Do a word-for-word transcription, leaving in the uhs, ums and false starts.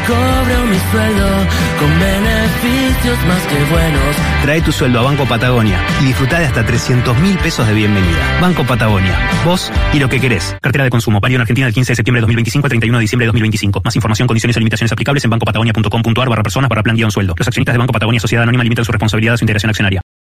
cobro mi sueldo con beneficios más que buenos. Trae tu sueldo a Banco Patagonia y disfrutá de hasta trescientos mil pesos de bienvenida. Banco Patagonia, vos y lo que querés. Cartera de consumo, válido en Argentina del quince de septiembre de dos mil veinticinco al treinta y uno de diciembre de dos mil veinticinco. Más información, condiciones y limitaciones aplicables en bancopatagonia punto com punto ar barra personas barra plan guión sueldo. Los accionistas de Banco Patagonia Sociedad Anónima limitan su responsabilidad a su integración accionaria.